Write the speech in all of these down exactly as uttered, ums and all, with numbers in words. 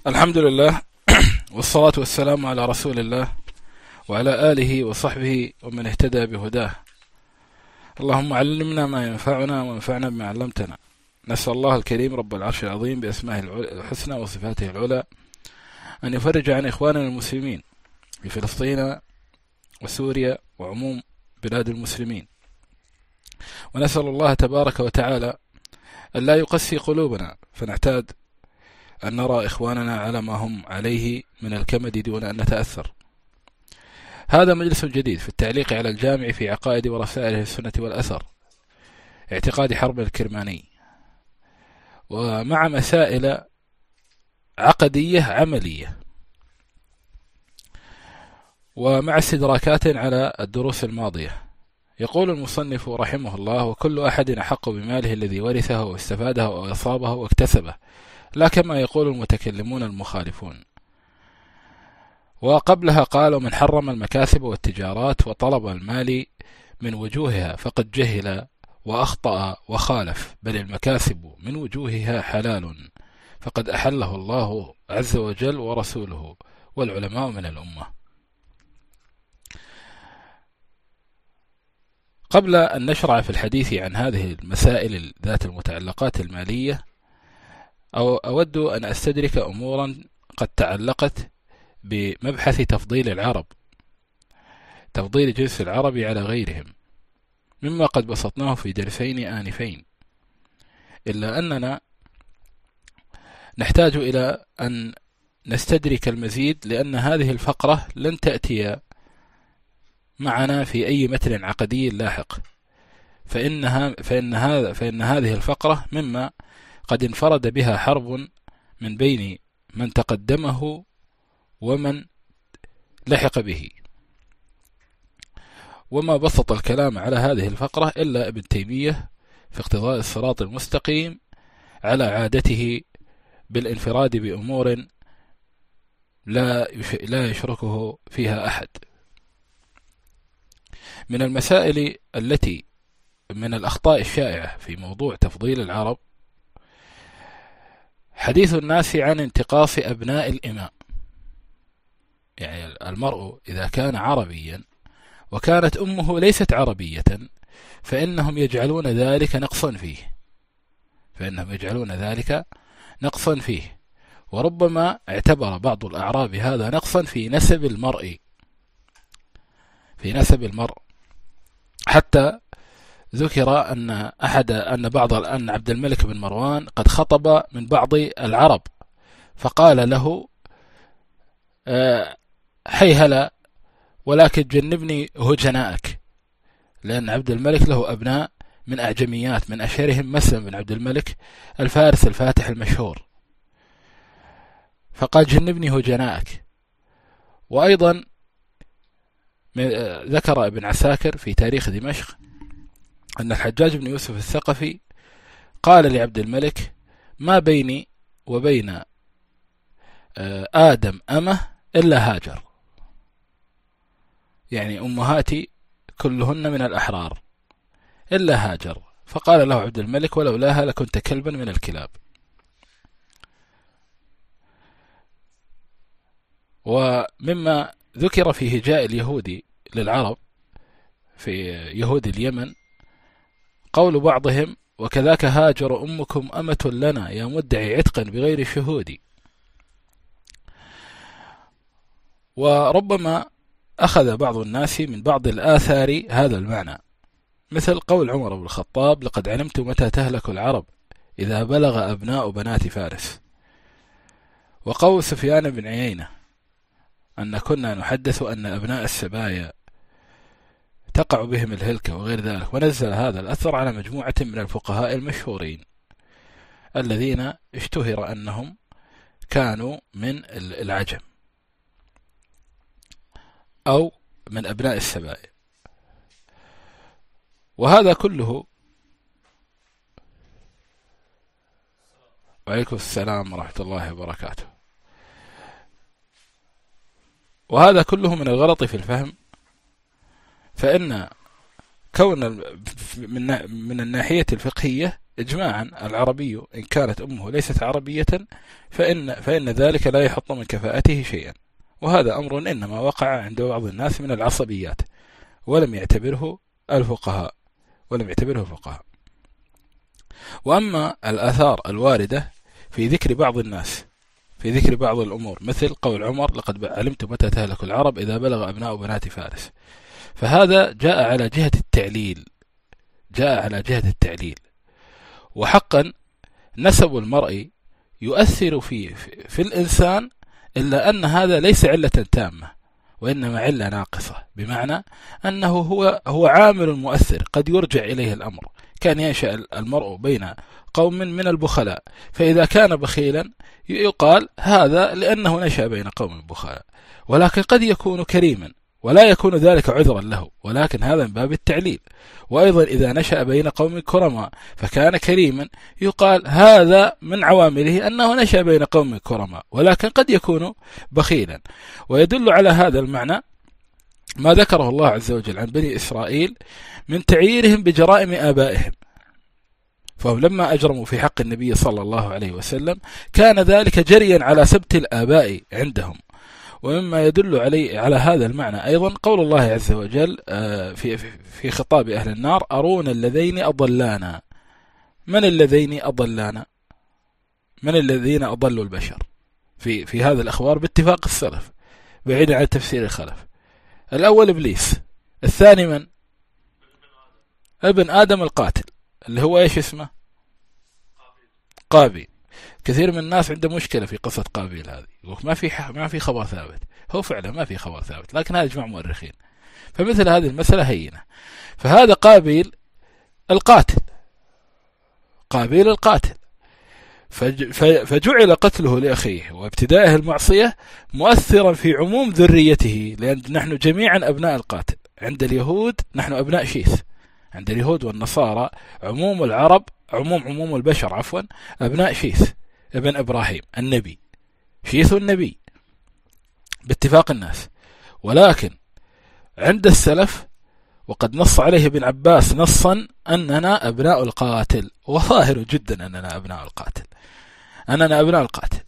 الحمد لله والصلاة والسلام على رسول الله وعلى آله وصحبه ومن اهتدى بهداه. اللهم علمنا ما ينفعنا وانفعنا بما علمتنا. نسأل الله الكريم رب العرش العظيم بأسمائه الحسنى وصفاته العلى أن يفرج عن إخواننا المسلمين في فلسطين وسوريا وعموم بلاد المسلمين، ونسأل الله تبارك وتعالى أن لا يقسي قلوبنا فنعتاد أن نرى إخواننا على ما هم عليه من الكمد دون أن نتأثر. هذا مجلس جديد في التعليق على الجامع في عقائد ورسائل السنة والأثر، اعتقاد حرب الكرماني، ومع مسائل عقدية عملية، ومع استدراكات على الدروس الماضية. يقول المصنف رحمه الله: وكل أحد أحق بماله الذي ورثه واستفاده أو أصابه واكتسبه، لا كما يقول المتكلمون المخالفون. وقبلها قال: ومن حرم المكاسب والتجارات وطلب المال من وجوهها فقد جهل وأخطأ وخالف، بل المكاسب من وجوهها حلال فقد أحله الله عز وجل ورسوله والعلماء من الأمة. قبل أن نشرع في الحديث عن هذه المسائل ذات المتعلقات المالية، أو أود أن أستدرك أمورا قد تعلقت بمبحث تفضيل العرب، تفضيل جنس العرب على غيرهم، مما قد بسطناه في درسين آنفين، إلا أننا نحتاج إلى أن نستدرك المزيد، لأن هذه الفقرة لن تأتي معنا في أي متن عقدي لاحق، فإنها فإن هذا فإن هذه الفقرة مما قد انفرد بها حرب من بين من تقدمه ومن لحق به. وما بسط الكلام على هذه الفقرة إلا ابن تيمية في اقتضاء الصراط المستقيم، على عادته بالانفراد بأمور لا لا يشركه فيها أحد. من المسائل التي من الأخطاء الشائعة في موضوع تفضيل العرب حديث الناس عن انتقاص أبناء الإماء. يعني المرء إذا كان عربيا وكانت أمه ليست عربية فإنهم يجعلون ذلك نقصا فيه فإنهم يجعلون ذلك نقصا فيه وربما اعتبر بعض الأعراب هذا نقصا في نسب المرء في نسب المرء حتى ذكر أن أحد أن بعض أن عبد الملك بن مروان قد خطب من بعض العرب فقال له: حي هلا ولكن جنبني هجنائك، لأن عبد الملك له أبناء من أعجميات، من أشهرهم مسلم بن عبد الملك الفارس الفاتح المشهور، فقال: جنبني هجنائك. وأيضا ذكر ابن عساكر في تاريخ دمشق أن الحجاج بن يوسف الثقفي قال لعبد الملك: ما بيني وبين آدم أمه إلا هاجر، يعني أمهاتي كلهن من الأحرار إلا هاجر. فقال له عبد الملك: ولولاها لكنت كلبا من الكلاب. ومما ذكر في هجاء اليهود للعرب في يهود اليمن قول بعضهم: وكذاك هاجر أمكم أمة لنا يا مدعي عتقا بغير شهود. وربما أخذ بعض الناس من بعض الآثار هذا المعنى، مثل قول عمر بن الخطاب: لقد علمت متى تهلك العرب إذا بلغ أبناء بنات فارس. وقول سفيان بن عيينة أن كنا نحدث أن أبناء السبايا تقع بهم الهلكة وغير ذلك. ونزل هذا الأثر على مجموعة من الفقهاء المشهورين الذين اشتهر أنهم كانوا من العجم أو من أبناء السبايا. وهذا كله وعليكم السلام ورحمة الله وبركاته. وهذا كله من الغلط في الفهم، فإن كون من من الناحية الفقهية إجماعا العربي إن كانت أمه ليست عربية فإن, فإن ذلك لا يحط من كفاءته شيئا، وهذا أمر إنما وقع عند بعض الناس من العصبيات ولم يعتبره الفقهاء ولم يعتبره الفقهاء. وأما الآثار الواردة في ذكر بعض الناس في ذكر بعض الأمور مثل قول عمر لقد علمت متى تهلك العرب إذا بلغ أبناء بنات فارس، فهذا جاء على جهة التعليل جاء على جهة التعليل وحقا نسب المرء يؤثر في, في, في الإنسان، إلا أن هذا ليس علة تامة وإنما علة ناقصة، بمعنى أنه هو, هو عامل مؤثر قد يرجع إليه الأمر. كان ينشأ المرء بين قوم من البخلاء، فإذا كان بخيلا يقال هذا لأنه نشأ بين قوم بخلاء، ولكن قد يكون كريما ولا يكون ذلك عذرا له، ولكن هذا من باب التعليل. وأيضا إذا نشأ بين قوم كرماء فكان كريما يقال هذا من عوامله أنه نشأ بين قوم كرماء، ولكن قد يكون بخيلا. ويدل على هذا المعنى ما ذكره الله عز وجل عن بني إسرائيل من تعييرهم بجرائم آبائهم، فهم لما أجرموا في حق النبي صلى الله عليه وسلم كان ذلك جريا على سبت الآباء عندهم. ومما يدل علي على هذا المعنى أيضا قول الله عز وجل في في خطاب أهل النار أرونا الذين أضلانا. من الذين أضلانا؟ من الذين أضلوا البشر في في هذا الأخبار باتفاق السلف بعيدا عن تفسير الخلف؟ الأول إبليس، الثاني من؟ ابن آدم القاتل اللي هو إيش اسمه؟ قابيل. كثير من الناس عنده مشكلة في قصة قابيل هذه، ما في ما في خبر ثابت، هو فعلا ما في خبر ثابت، لكن هذا جمع مؤرخين، فمثل هذه المسألة هينة. فهذا قابيل القاتل قابيل القاتل فجعل قتله لأخيه وابتدائه المعصية مؤثرا في عموم ذريته، لأن نحن جميعا أبناء القاتل. عند اليهود نحن أبناء شيث، عند اليهود والنصارى عموم العرب عموم عموم البشر عفوا أبناء شيث ابن إبراهيم النبي، شيث النبي باتفاق الناس. ولكن عند السلف وقد نص عليه ابن عباس نصا أننا أبناء القاتل، وظاهر جدا أننا أبناء القاتل أننا أبناء القاتل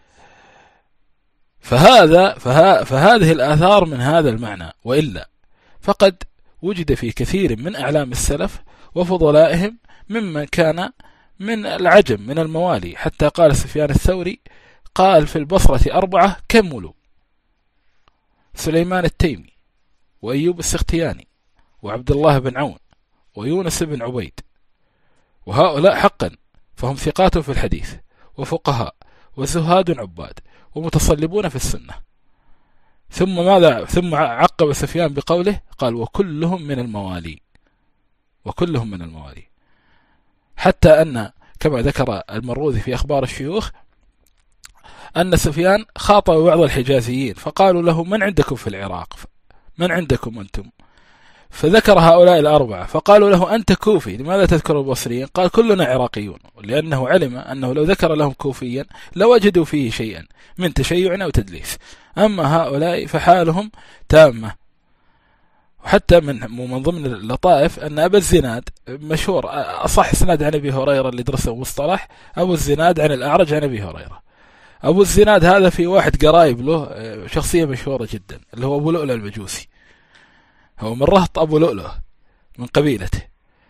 فهذا فها فهذه الآثار من هذا المعنى. وإلا فقد وجد في كثير من أعلام السلف وفضلائهم ممن كان من العجم من الموالي، حتى قال سفيان الثوري قال في البصرة أربعة كملوا: سليمان التيمي وأيوب السختياني وعبد الله بن عون ويونس بن عبيد، وهؤلاء حقا فهم ثقات في الحديث وفقهاء وزهاد عباد ومتصلبون في السنة. ثم ماذا ثم عقب سفيان بقوله قال وكلهم من الموالي وكلهم من الموالي، حتى أن كما ذكر المروذي في أخبار الشيوخ أن سفيان خاطب بعض الحجازيين فقالوا له من عندكم في العراق؟ من عندكم أنتم؟ فذكر هؤلاء الأربعة فقالوا له أنت كوفي لماذا تذكر البصريين؟ قال كلنا عراقيون، لأنه علم أنه لو ذكر لهم كوفيا لوجدوا فيه شيئا من تشيع أو تدليس، أما هؤلاء فحالهم تامة. وحتى من من ضمن اللطائف أن أبا الزناد مشهور أصح إسناد عن أبي هريرة اللي درسه مصطلح أبو الزناد عن الأعرج عن أبي هريرة. أبو الزناد هذا في واحد قرايب له شخصية مشهورة جدا اللي هو أبو لؤلؤ المجوسي، هو من رهط أبو لؤلؤ من قبيلته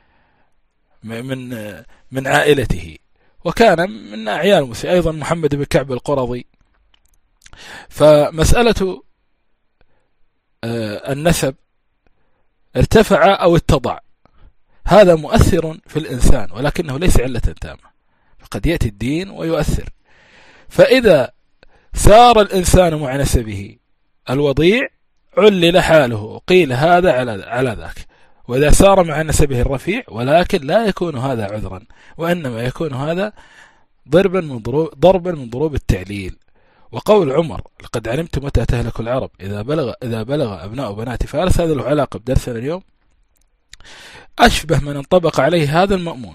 من من عائلته، وكان من أعيان المسلمين. أيضا محمد بن كعب القرظي. فمسألة النسب ارتفع أو اتضع هذا مؤثر في الإنسان، ولكنه ليس علة تامة، فقد يأتي الدين ويؤثر. فإذا سار الإنسان مع نسبه الوضيع علل حاله وقيل هذا على على ذاك، وإذا سار مع نسبه الرفيع ولكن لا يكون هذا عذرا، وإنما يكون هذا ضربا من ضروب ضربا من ضروب التعليل. وقول عمر لقد علمت متى تهلك العرب إذا بلغ إذا بلغ أبناء بنات فارس، هذا له علاقة بدرسنا اليوم، أشبه من انطبق عليه هذا المأمون.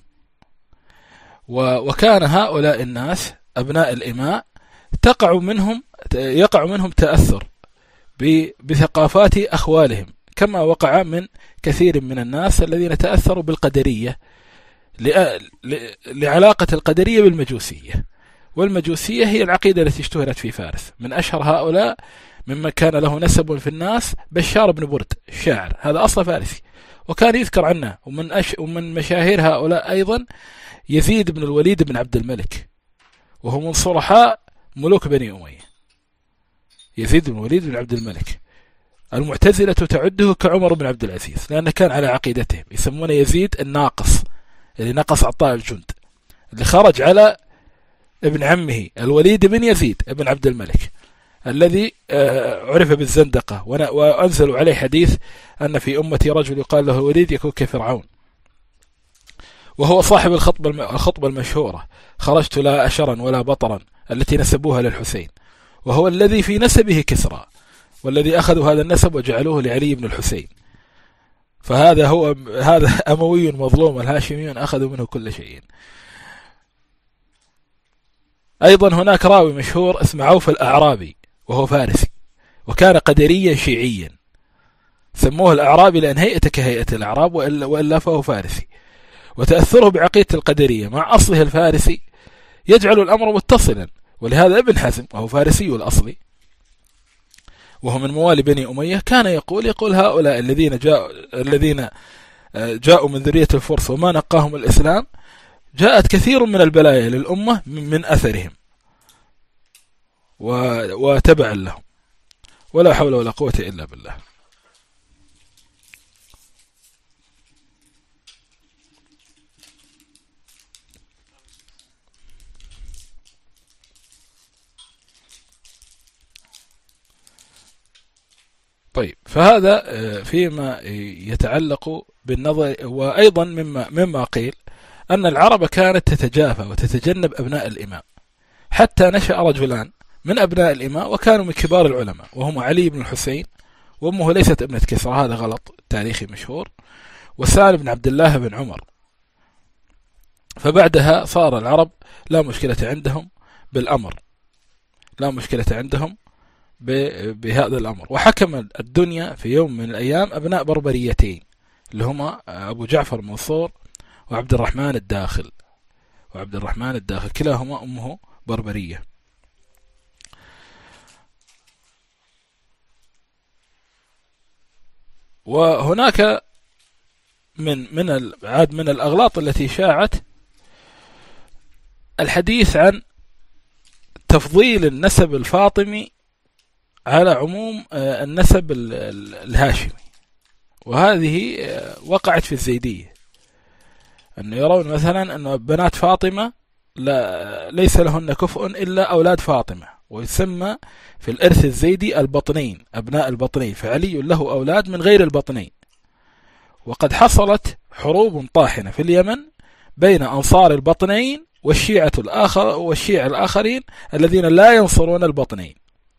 وكان هؤلاء الناس أبناء الإماء تقع منهم يقع منهم تأثر بثقافات أخوالهم، كما وقع من كثير من الناس الذين تأثروا بالقدرية لعلاقة القدرية بالمجوسية، والمجوسية هي العقيدة التي اشتهرت في فارس. من أشهر هؤلاء ممن كان له نسب في الناس بشار بن برد الشاعر، هذا أصل فارسي وكان يذكر عنه. ومن, أش... ومن مشاهير هؤلاء أيضا يزيد بن الوليد بن عبد الملك، وهو من صلحاء ملوك بني أمية. يزيد بن الوليد بن عبد الملك المعتزلة تعده كعمر بن عبد العزيز، لأنه كان على عقيدتهم، يسمونه يزيد الناقص، اللي نقص عطاء الجند، اللي خرج على ابن عمه الوليد بن يزيد بن عبد الملك الذي عرف بالزندقة، وأنزلوا عليه حديث أن في أمتي رجل يقال له الوليد يكون كفرعون. وهو صاحب الخطبة الخطبة المشهورة: خرجت لا أشرا ولا بطرا، التي نسبوها للحسين، وهو الذي في نسبه كسرى، والذي أخذوا هذا النسب وجعلوه لعلي بن الحسين. فهذا هو هذا أموي مظلوم، الهاشميون أخذوا منه كل شيء. أيضا هناك راوي مشهور اسمه عوف الأعرابي، وهو فارسي، وكان قدريا شيعيا، سموه الأعرابي لأن هيئته كهيئة الأعراب، وإلا فهو فارسي. وتأثره بعقيدة القدرية مع أصله الفارسي يجعل الأمر متصلا، ولهذا ابن حزم وهو فارسي الأصلي وهو من موالي بني أمية كان يقول يقول هؤلاء الذين جاءوا الذين جاءوا من ذرية الفرس وما نقاهم الإسلام، جاءت كثير من البلايا للأمة من أثرهم وتبعا لهم، ولا حول ولا قوة إلا بالله. طيب، فهذا فيما يتعلق بالنظر. وأيضا مما, مما قيل أن العرب كانت تتجافى وتتجنب أبناء الإماء، حتى نشأ رجلان من أبناء الإماء وكانوا من كبار العلماء، وهم علي بن الحسين وأمه ليست ابنة كسرى، هذا غلط تاريخي مشهور، وسالم بن عبد الله بن عمر. فبعدها صار العرب لا مشكلة عندهم بالأمر، لا مشكلة عندهم بهذا الأمر. وحكم الدنيا في يوم من الأيام أبناء بربريتين اللي هما أبو جعفر منصور وعبد الرحمن الداخل وعبد الرحمن الداخل كلاهما أمه بربرية. وهناك من من عاد من الأغلاط التي شاعت الحديث عن تفضيل النسب الفاطمي على عموم النسب الهاشمي، وهذه وقعت في الزيدية، أن يرون مثلا أن بنات فاطمة لا ليس لهن كفء إلا أولاد فاطمة، ويسمى في الإرث الزيدي البطنين، أبناء البطنين، فعلي له أولاد من غير البطنين. وقد حصلت حروب طاحنة في اليمن بين أنصار البطنين والشيعة الآخر والشيعة الآخرين الذين لا ينصرون البطنين،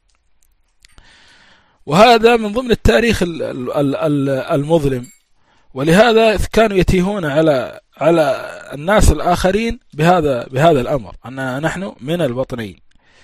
وهذا من ضمن التاريخ المظلم. ولهذا كانوا يتيهون على على الناس الآخرين بهذا بهذا الأمر، أن نحن من البطنين،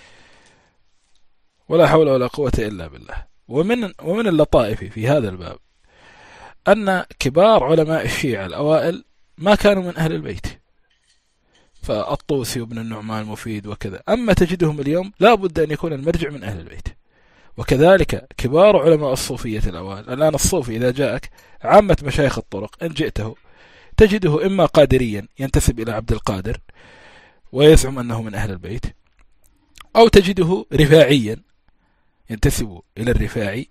ولا حول ولا قوة إلا بالله. ومن ومن اللطائف في هذا الباب أن كبار علماء الشيعة الأوائل ما كانوا من أهل البيت، فالطوسي وابن النعمان المفيد وكذا، أما تجدهم اليوم لا بد أن يكون المرجع من أهل البيت. وكذلك كبار علماء الصوفية الأوائل. الآن الصوفي إذا جاءك عامة مشايخ الطرق إن جئته تجده إما قادريا ينتسب إلى عبد القادر ويزعم أنه من أهل البيت، أو تجده رفاعيا ينتسب إلى الرفاعي،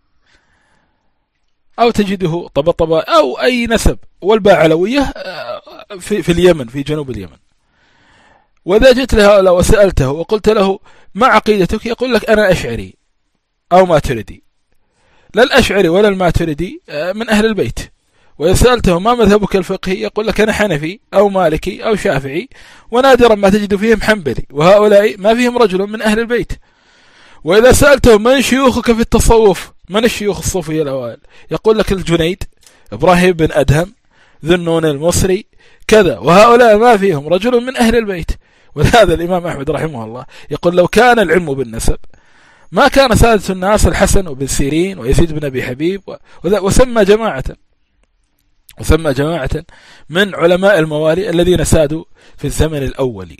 أو تجده طبطبة أو أي نسب، والباعلوية في, في اليمن في جنوب اليمن. وإذا جئت له وسألته وقلت له ما عقيدتك يقول لك أنا أشعري أو ماتريدي، لا الأشعري ولا الماتريدي من أهل البيت. وإذا سألته ما مذهبك الفقهي يقول لك أنا حنفي أو مالكي أو شافعي، ونادرا ما تجد فيهم حنبلي، وهؤلاء ما فيهم رجل من أهل البيت. وإذا سألته من شيوخك في التصوف، من الشيوخ الصوفية الأوائل، يقول لك الجنيد، إبراهيم بن أدهم، ذنون المصري كذا، وهؤلاء ما فيهم رجل من أهل البيت. ولهذا الإمام أحمد رحمه الله يقول لو كان العلم بالنسب ما كان سادة الناس الحسن وبن سيرين ويزيد بن أبي حبيب، وسمى جماعة. وثم جماعة من علماء الموالي الذين سادوا في الزمن الأولي.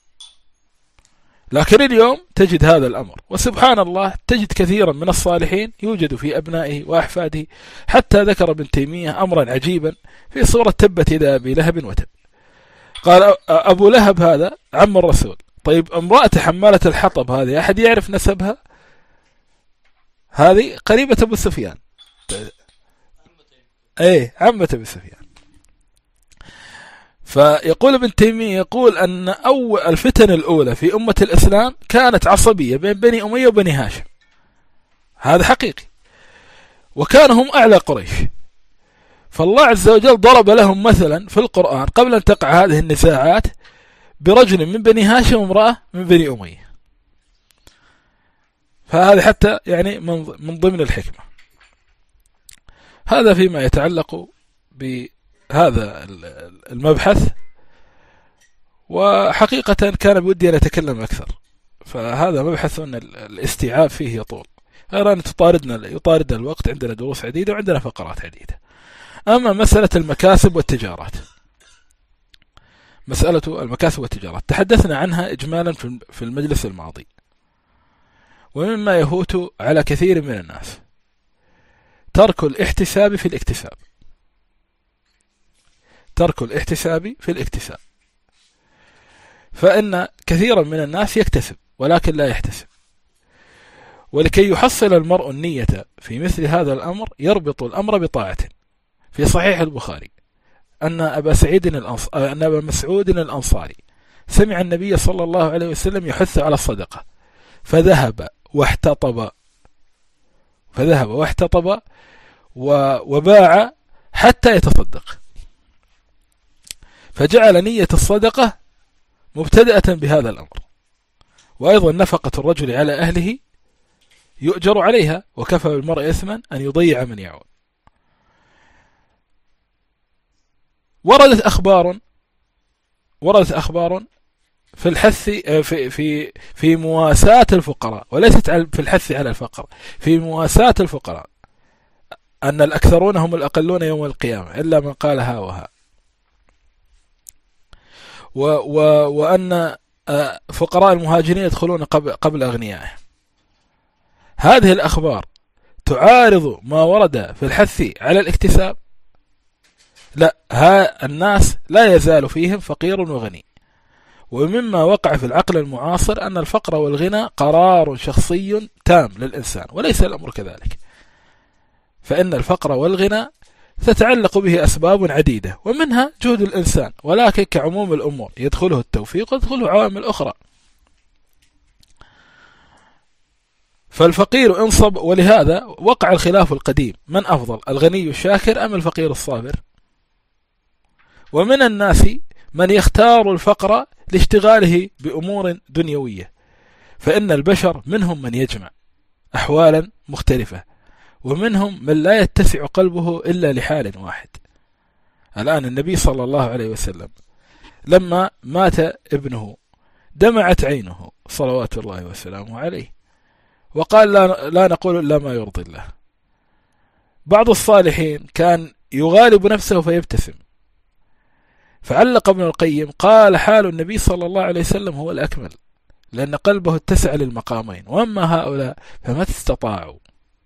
لكن اليوم تجد هذا الأمر، وسبحان الله تجد كثيرا من الصالحين يوجد في أبنائه وأحفاده. حتى ذكر ابن تيمية أمرا عجيبا في صورة تبت يدا أبي لهب وتب. قال أبو لهب هذا عم الرسول، طيب امرأة حمالة الحطب هذه أحد يعرف نسبها؟ هذه قريبة أبو سفيان، ايه عمة أبي سفيان. فيقول ابن تيمية يقول أن أول الفتن الأولى في أمة الإسلام كانت عصبية بين بني أمية وبني هاشم، هذا حقيقي، وكانوا هم أعلى قريش. فالله عز وجل ضرب لهم مثلا في القرآن قبل أن تقع هذه النزاعات برجل من بني هاشم وامرأة من بني أمية. فهذا حتى يعني من ضمن الحكمة. هذا فيما يتعلق بهذا المبحث، وحقيقة كان بودي أن أتكلم أكثر، فهذا مبحث أن الاستيعاب فيه يطول، غير أن تطاردنا يطاردنا الوقت، عندنا دروس عديدة وعندنا فقرات عديدة. أما مسألة المكاسب والتجارات، مسألة المكاسب والتجارات تحدثنا عنها إجمالا في المجلس الماضي، ومما يفوت على كثير من الناس ترك الاحتساب في الاكتساب، ترك الاحتساب في الاكتساب. فإن كثيرا من الناس يكتسب ولكن لا يحتسب. ولكي يحصل المرء النية في مثل هذا الأمر يربط الأمر بطاعة. في صحيح البخاري أن أبا سعيد الأنص... أن أبا مسعود الأنصاري سمع النبي صلى الله عليه وسلم يحث على الصدقة، فذهب واحتطب فذهب واحتطب وباع حتى يتصدق، فجعل نية الصدقة مبتدأة بهذا الأمر. وأيضا نفقة الرجل على أهله يؤجر عليها، وكفى بالمرء إثما أن يضيع من يعول. وردت أخبار وردت أخبار في الحث في في في مواساة الفقراء، وليست في الحث على الفقر، في مواساة الفقراء، أن الأكثرون هم الأقلون يوم القيامة إلا من قال ها وها، و و وأن فقراء المهاجرين يدخلون قبل, قبل أغنيائهم. هذه الأخبار تعارض ما ورد في الحث على الاكتساب؟ لا، ها الناس لا يزال فيهم فقير وغني. ومما وقع في العقل المعاصر أن الفقر والغنى قرار شخصي تام للإنسان، وليس الأمر كذلك. فإن الفقر والغنى تتعلق به أسباب عديدة، ومنها جهد الإنسان، ولكن كعموم الأمور يدخله التوفيق ويدخله عوامل أخرى. فالفقير انصب، ولهذا وقع الخلاف القديم: من أفضل، الغني الشاكر أم الفقير الصابر؟ ومن الناس من يختار الفقر لاشتغاله بأمور دنيوية، فإن البشر منهم من يجمع أحوالا مختلفة، ومنهم من لا يتسع قلبه إلا لحال واحد. الآن النبي صلى الله عليه وسلم لما مات ابنه دمعت عينه صلوات الله وسلامه عليه، وقال لا, لا نقول إلا ما يرضي الله. بعض الصالحين كان يغالب نفسه فيبتسم، فعلق ابن القيم قال: حال النبي صلى الله عليه وسلم هو الأكمل، لأن قلبه اتسع للمقامين، وأما هؤلاء فما استطاعوا.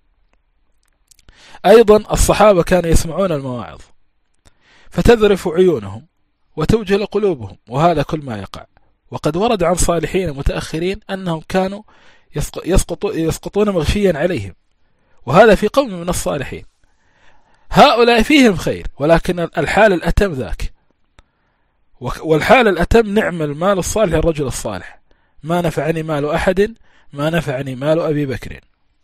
أيضا الصحابة كانوا يسمعون المواعظ فتذرف عيونهم وتوجل قلوبهم، وهذا كل ما يقع. وقد ورد عن صالحين متأخرين أنهم كانوا يسقط يسقطون مغشيا عليهم، وهذا في قوم من الصالحين. هؤلاء فيهم خير، ولكن الحال الأتم ذاك. والحال الأتم: نعم المال الصالح الرجل الصالح، ما نفعني مال أحد ما نفعني مال أبي بكر.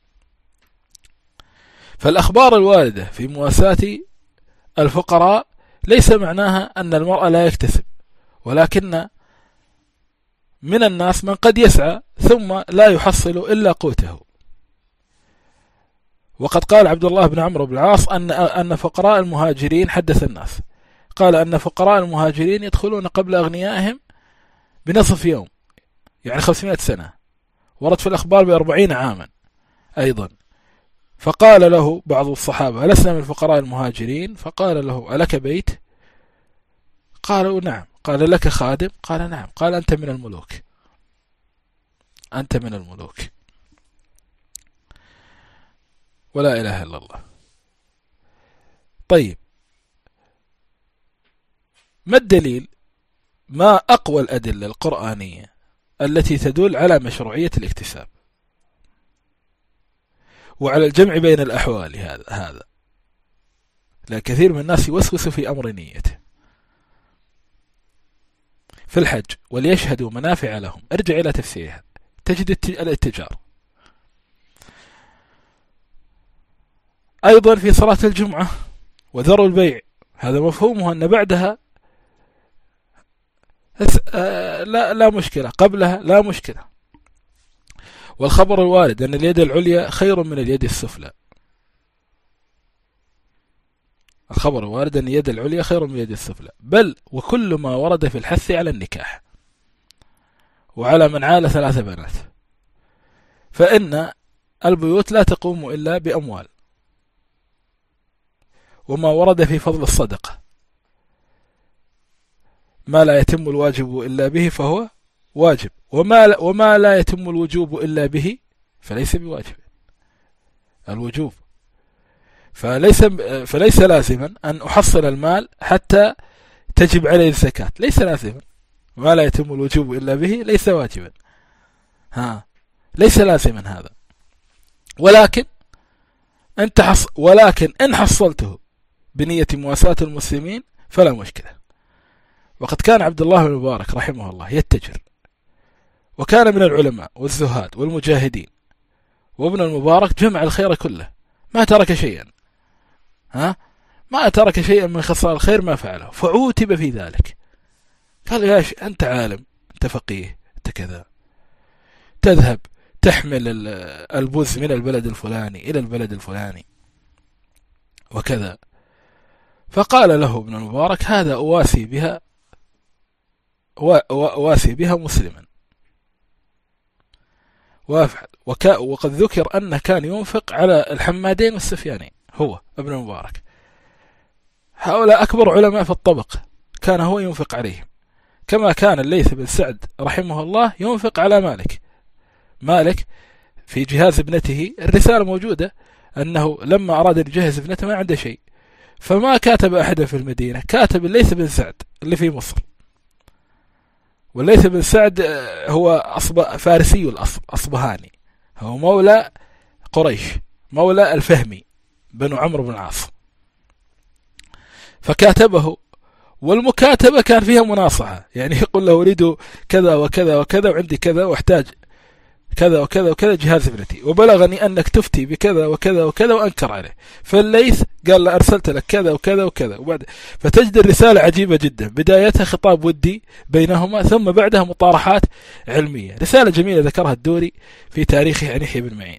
فالأخبار الواردة في مواساة الفقراء ليس معناها أن المرء لا يكتسب، ولكن من الناس من قد يسعى ثم لا يحصل إلا قوته. وقد قال عبد الله بن عمرو بن العاص أن أن فقراء المهاجرين، حدث الناس قال أن فقراء المهاجرين يدخلون قبل أغنيائهم بنصف يوم، يعني خمسمائة سنة. ورد في الأخبار بأربعين عاما أيضا. فقال له بعض الصحابة: ألسنا من الفقراء المهاجرين؟ فقال له: ألك بيت؟ قالوا: نعم. قال: لك خادم؟ قال: نعم. قال: أنت من الملوك، أنت من الملوك. ولا إله إلا الله. طيب، ما الدليل؟ ما أقوى الأدلة القرآنية التي تدل على مشروعية الاكتساب وعلى الجمع بين الأحوال؟ هذا هذا لا، كثير من الناس يوسوس في أمر نيته. في الحج: وليشهدوا منافع لهم، ارجع إلى تفسيرها تجد الاتجار. أيضا في صلاة الجمعة: وذروا البيع، هذا مفهومه أن بعدها لا لا مشكلة، قبلها لا مشكلة. والخبر الوارد أن اليد العليا خير من اليد السفلى. الخبر الوارد أن اليد العليا خير من اليد السفلى، بل وكل ما ورد في الحث على النكاح وعلى من عال ثلاث بنات، فإن البيوت لا تقوم إلا بأموال. وما ورد في فضل الصدقة: ما لا يتم الواجب إلا به فهو واجب، وما وما لا يتم الوجوب إلا به فليس بواجب. الوجوب فليس فليس لازما أن أحصل المال حتى تجب عليه الزكاة، ليس لازما. ما لا يتم الوجوب إلا به ليس واجبا، ها ليس لازما هذا. ولكن أنت حص ولكن إن حصلته بنية مواساة المسلمين فلا مشكلة. وقد كان عبد الله بن المبارك رحمه الله يتجر، وكان من العلماء والزهاد والمجاهدين، وابن المبارك جمع الخير كله، ما ترك شيئا، ها ما ترك شيئا من خصال الخير ما فعله، فعوتب في ذلك. قال: يا شيخ أنت عالم، أنت فقيه، أنت كذا، تذهب تحمل البز من البلد الفلاني إلى البلد الفلاني وكذا. فقال له ابن المبارك: هذا أواسي بها واسي بها مسلما وافعل. وقد ذكر أنه كان ينفق على الحمادين والسفيانين، هو ابن المبارك. هؤلاء أكبر علماء في الطبق، كان هو ينفق عليهم، كما كان الليث بن سعد رحمه الله ينفق على مالك. مالك في جهاز ابنته الرسالة موجودة أنه لما أراد أن يجهز ابنته ما عنده شيء، فما كاتب أحدا في المدينة، كاتب الليث بن سعد اللي في مصر. والليث بن سعد هو أصب... فارسي الأصل، أصبهاني، هو مولى قريش، مولى الفهمي بن عمرو بن العاص. فكاتبه، والمكاتبة كان فيها مناصحة، يعني يقول له: أريد كذا وكذا وكذا، وعندي كذا، واحتاج كذا وكذا وكذا جهاز ابنتي، وبلغني أنك تفتي بكذا وكذا وكذا، وأنكر عليه. فالليث قال له: أرسلت لك كذا وكذا وكذا. وبعد فتجد الرسالة عجيبة جدا، بدايتها خطاب ودي بينهما، ثم بعدها مطارحات علمية. رسالة جميلة ذكرها الدوري في تاريخه عن يحيى بن معين.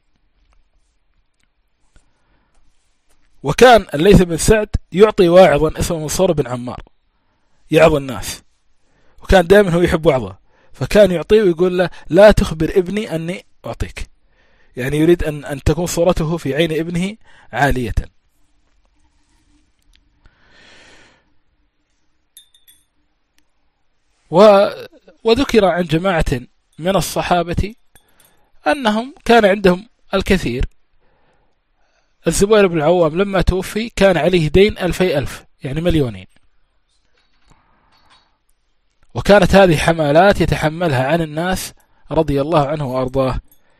وكان الليث بن سعد يعطي واعظا اسمه منصور بن عمار يعظ الناس، وكان دائما هو يحب وعظه، فكان يعطيه ويقول له: لا تخبر ابني أني أعطيك، يعني يريد أن, أن تكون صورته في عين ابنه عالية. و... وذكر عن جماعة من الصحابة أنهم كان عندهم الكثير. الزبير بن العوام لما توفي كان عليه دين ألفي ألف، يعني مليونين، وكانت هذه حمالات يتحملها عن الناس رضي الله عنه وأرضاه.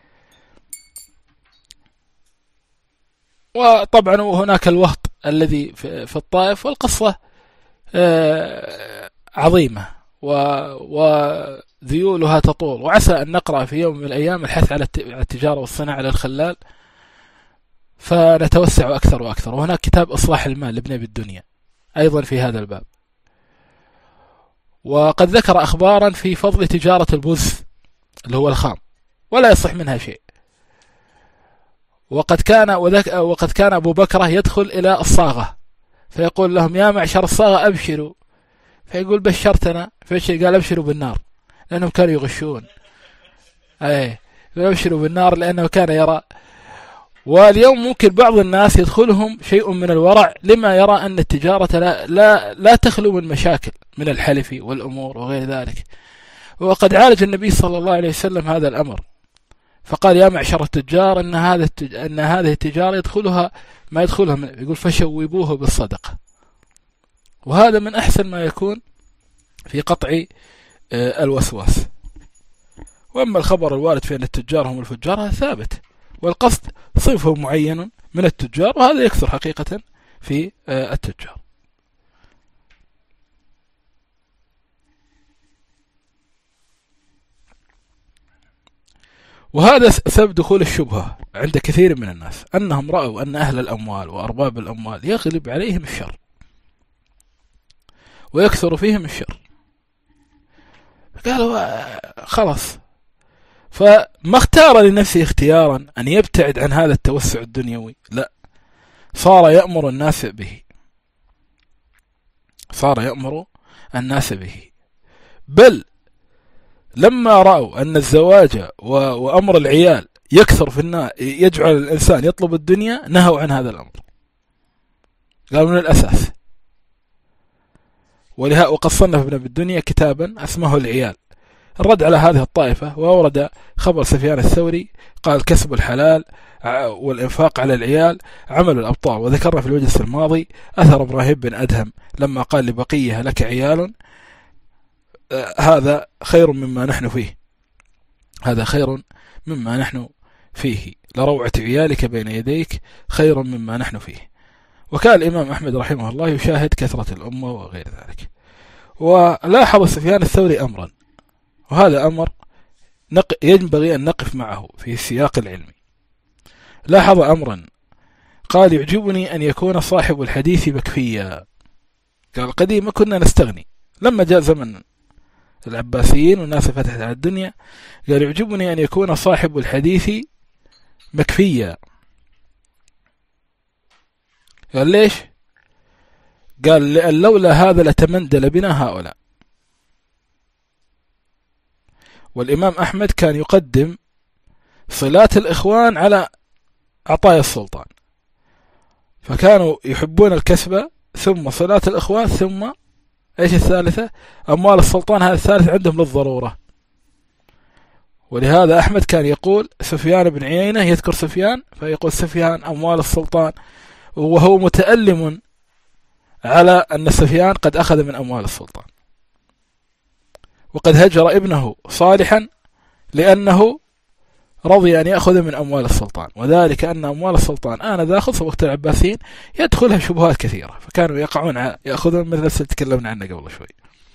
وطبعا هناك الوهط الذي في الطائف، والقصة عظيمة وذيولها تطول، وعسى أن نقرأ في يوم من الأيام الحث على التجارة والصناعة على الخلال، فنتوسع أكثر وأكثر. وهناك كتاب إصلاح المال لابن أبي الدنيا أيضا في هذا الباب. وقد ذكر أخبارا في فضل تجارة البز اللي هو الخام، ولا يصح منها شيء. وقد كان وقد كان أبو بكر يدخل إلى الصاغة فيقول لهم: يا معشر الصاغة أبشروا، فيقول: بشرتنا. قال: أبشروا بالنار، لأنهم كانوا يغشون. أي أبشروا بالنار، لأنه كان يرى. واليوم ممكن بعض الناس يدخلهم شيء من الورع لما يرى أن التجارة لا, لا, لا تخلو من مشاكل من الحلف والأمور وغير ذلك. وقد عالج النبي صلى الله عليه وسلم هذا الأمر فقال يا معشر التجار أن, هذا التج... أن هذه التجارة يدخلها ما يدخلها من... يقول فشوبوه بالصدقة. وهذا من أحسن ما يكون في قطع الوسواس. وأما الخبر الوارد في أن التجار هم الفجار هذا ثابت، والقصد صنف معين من التجار، وهذا يكثر حقيقة في التجار. وهذا سبب دخول الشبهة عند كثير من الناس، أنهم رأوا أن أهل الأموال وأرباب الأموال يغلب عليهم الشر ويكثر فيهم الشر، قالوا خلاص، فما اختار لنفسه اختيارا أن يبتعد عن هذا التوسع الدنيوي، لا، صار يأمر الناس به، صار يأمر الناس به. بل لما رأوا أن الزواج وأمر العيال يكثر في الناس يجعل الإنسان يطلب الدنيا، نهوا عن هذا الأمر، قالوا من الأساس. ولهذا وقد صنف ابن أبي الدنيا كتابا اسمه العيال، الرد على هذه الطائفة، وأورد خبر سفيان الثوري قال كسب الحلال والإنفاق على العيال عمل الأبطال. وذكرنا في المجلس الماضي أثر إبراهيم بن أدهم لما قال لبقية لك عيال، هذا خير مما نحن فيه، هذا خير مما نحن فيه، لروعة عيالك بين يديك خير مما نحن فيه. وكان الإمام أحمد رحمه الله يشاهد كثرة الأمة وغير ذلك. ولاحظ سفيان الثوري أمرا، وهذا أمر ينبغي أن نقف معه في السياق العلمي. لاحظ أمرا قال يعجبني أن يكون صاحب الحديث مكفيا. قال قديما كنا نستغني، لما جاء زمن العباسيين والناس فتحت على الدنيا قال يعجبني أن يكون صاحب الحديث مكفيا. قال ليش؟ قال لأن لولا هذا لتمندل بنا هؤلاء. والإمام أحمد كان يقدم صلات الإخوان على عطايا السلطان، فكانوا يحبون الكسب ثم صلات الإخوان ثم إيش الثالثة؟ أموال السلطان، هذا الثالث عندهم للضرورة. ولهذا أحمد كان يقول سفيان بن عيينة، يذكر سفيان فيقول سفيان أموال السلطان، وهو متألم على أن سفيان قد أخذ من أموال السلطان، وقد هجر ابنه صالحا لأنه رضي أن يأخذ من أموال السلطان، وذلك أن أموال السلطان آنذاك خاصة وقت العباسيين يدخلها شبهات كثيرة، فكانوا يقعون يأخذون مثل الذي تكلمنا عنه قبل شوي.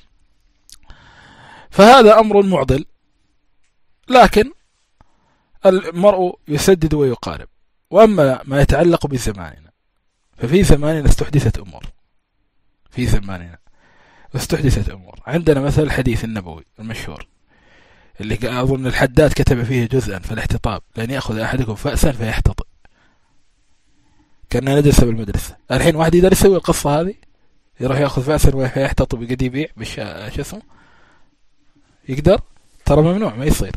فهذا أمر معضل، لكن المرء يسدد ويقارب. وأما ما يتعلق بزماننا، ففي زماننا استحدثت أمور، في زماننا استحدثت أمور. عندنا مثل الحديث النبوي المشهور اللي أظن الحداد كتب فيه جزءا في الاحتطاب، لأن يأخذ أحدكم فأسا فيحتطب. كنا ندرس بالمدرسة، الحين واحد يقدر يسوي القصة هذه، يروح يأخذ فأسا فيحتطب ويقدر يبيع بش شو اسمه، يقدر؟ ترى ممنوع، ما يصير.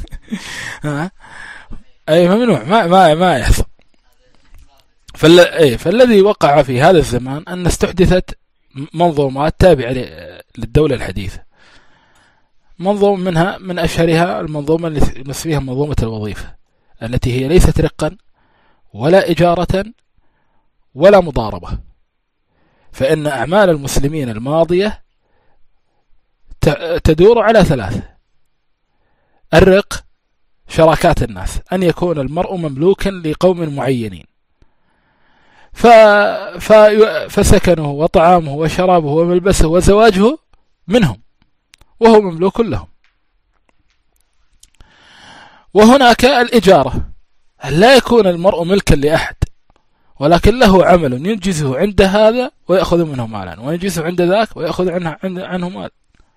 أي ممنوع، ما ما ما يحصل. فال أي فالذي وقع في هذا الزمان أن استحدثت منظومات تابعة للدولة الحديثة، منظومة منها من أشهرها المنظومة اللي نسميها منظومة الوظيفة، التي هي ليست رقا ولا إجارة ولا مضاربة. فإن أعمال المسلمين الماضية تدور على ثلاث: الرق شراكات الناس، أن يكون المرء مملوكا لقوم معينين، ف... ف... فسكنه وطعامه وشرابه وملبسه وزواجه منهم وهو مملوك لهم. وهناك الإجارة، لا يكون المرء ملكا لأحد، ولكن له عمل ينجزه عند هذا ويأخذ منه مالا، وينجزه عند ذاك ويأخذ عنه, عنه مال.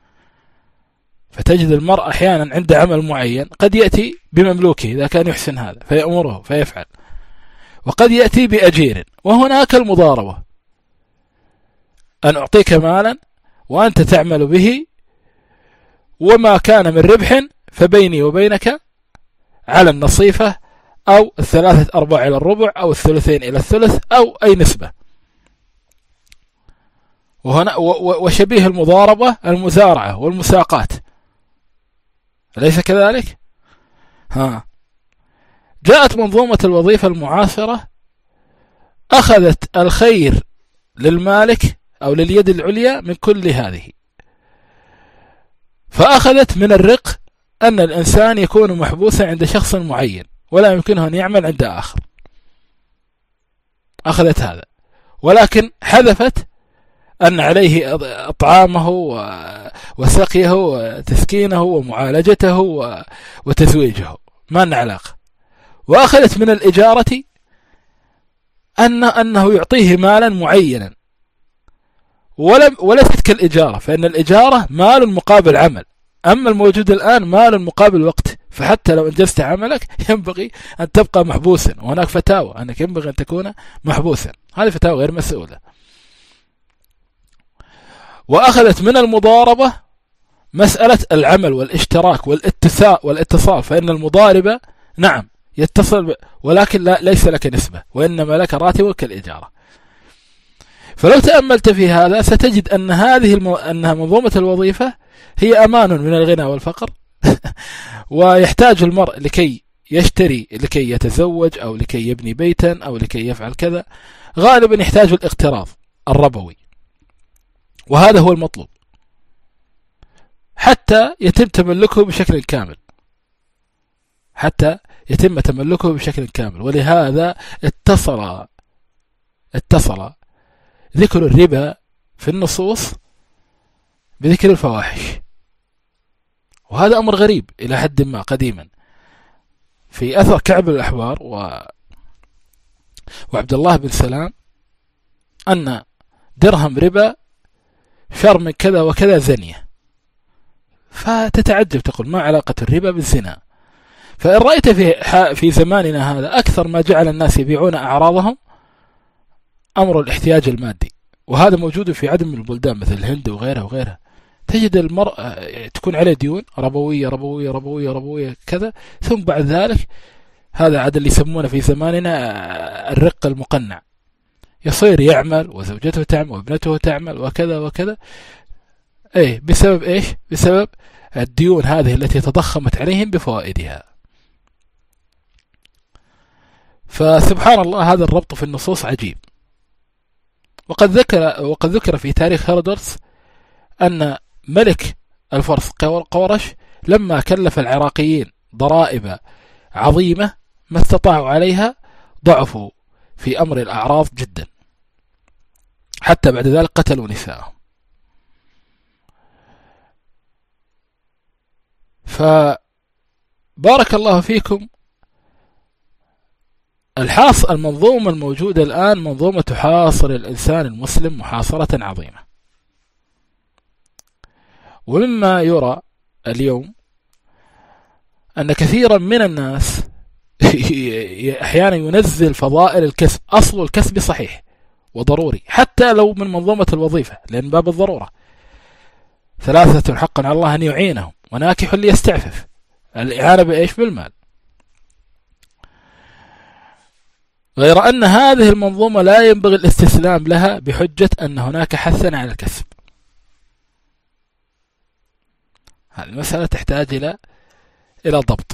فتجد المرء أحيانا عند عمل معين قد يأتي بمملوكه إذا كان يحسن هذا فيأمره فيفعل، وقد يأتي بأجير. وهناك المضاربة، أن أعطيك مالا وأنت تعمل به، وما كان من ربح فبيني وبينك على النصيفة أو الثلاثة أرباع إلى الربع أو الثلثين إلى الثلث أو أي نسبة. وهنا وشبيه المضاربة المزارعة والمساقات، أليس كذلك؟ ها جاءت منظومة الوظيفة المعاصرة أخذت الخير للمالك أو لليد العليا من كل هذه، فأخذت من الرق أن الإنسان يكون محبوسا عند شخص معين ولا يمكنه أن يعمل عند آخر، أخذت هذا، ولكن حذفت أن عليه إطعامه وسقيه وتسكينه ومعالجته وتزويجه، ما لنا علاقة. وأخذت من الإجارة أن أنه يعطيه مالا معينا، ولم وليست كالإجارة، فإن الإجارة مال مقابل عمل، أما الموجود الآن مال مقابل وقت، فحتى لو أنجزت عملك ينبغي أن تبقى محبوسا. وهناك فتاوى أنك ينبغي أن تكون محبوسا، هذه فتاوى غير مسؤولة. وأخذت من المضاربة مسألة العمل والاشتراك والاتصال والاتصال فإن المضاربة نعم يتصل ولكن لا ليس لك نسبة، وإنما لك راتب كالإجارة. فلو تأملت في هذا ستجد أن هذه المو... أنها منظومة الوظيفة هي أمان من الغنى والفقر ويحتاج المرء لكي يشتري، لكي يتزوج أو لكي يبني بيتا أو لكي يفعل كذا، غالبا يحتاج الاقتراض الربوي، وهذا هو المطلوب حتى يتم تملكه بشكل كامل، حتى يتم تملكه بشكل كامل. ولهذا اتصل اتصل ذكر الربا في النصوص بذكر الفواحش، وهذا أمر غريب إلى حد ما قديما. في أثر كعب الأحبار و... وعبد الله بن سلام أن درهم ربا شر من كذا وكذا زنية، فتتعجب تقول ما علاقة الربا بالزنا؟ فإن رأيت في, في زماننا هذا أكثر ما جعل الناس يبيعون أعراضهم أمر الاحتياج المادي، وهذا موجود في عدد من البلدان مثل الهند وغيرها وغيرها. تجد المرأة تكون عليه ديون ربوية ربوية ربوية ربوية كذا، ثم بعد ذلك هذا عاد اللي يسمونه في زماننا الرق المقنع، يصير يعمل وزوجته تعمل وابنته تعمل وكذا وكذا. ايه بسبب ايش؟ بسبب الديون هذه التي تضخمت عليهم بفوائدها. فسبحان الله هذا الربط في النصوص عجيب. وقد ذكر وقد ذكر في تاريخ هيرودوتس أن ملك الفرس قورش لما كلف العراقيين ضرائب عظيمة ما استطاعوا عليها ضعفوا في أمر الأعراض جدا، حتى بعد ذلك قتلوا نساءهم. فبارك الله فيكم. الحاص المنظومة الموجودة الآن منظومة تحاصر الإنسان المسلم محاصرة عظيمة. ومما يرى اليوم أن كثيرا من الناس أحيانا ينزل فضائل الكسب، أصل الكسب صحيح وضروري حتى لو من منظومة الوظيفة، لأن باب الضرورة. ثلاثة حقا على الله أن يعينهم وناكح ليستعفف، الإعانة بإيش؟ بالمال. غير أن هذه المنظومة لا ينبغي الاستسلام لها بحجة أن هناك حثا على الكسب. هذه المسألة تحتاج إلى إلى ضبط،